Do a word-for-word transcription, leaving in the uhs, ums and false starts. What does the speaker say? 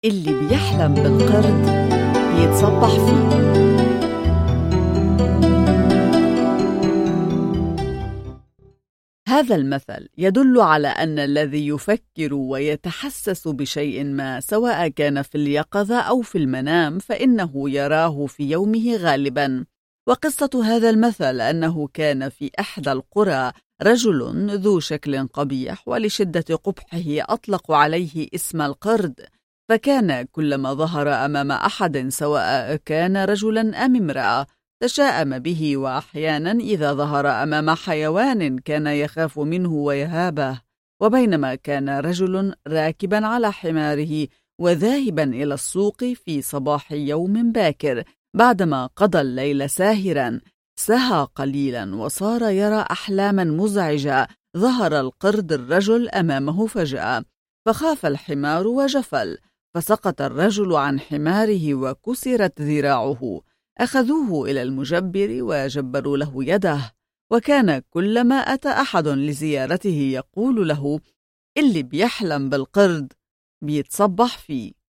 اللي بيحلم بالقرد بيتصبح فيه. هذا المثل يدل على أن الذي يفكر ويتحسس بشيء ما سواء كان في اليقظة أو في المنام فإنه يراه في يومه غالبا. وقصة هذا المثل أنه كان في إحدى القرى رجل ذو شكل قبيح، ولشدة قبحه أطلقوا عليه اسم القرد، فكان كلما ظهر أمام أحد سواء كان رجلا أم امرأة تشاءم به، وأحيانا إذا ظهر أمام حيوان كان يخاف منه ويهابه. وبينما كان رجل راكبا على حماره وذاهبا إلى السوق في صباح يوم باكر بعدما قضى الليل ساهرا، سهى قليلا وصار يرى أحلاما مزعجة. ظهر القرد الرجل أمامه فجأة، فخاف الحمار وجفل، فسقط الرجل عن حماره وكسرت ذراعه. أخذوه إلى المجبر وجبروا له يده، وكان كلما أتى أحد لزيارته يقول له: اللي بيحلم بالقرد بيتصبح فيه.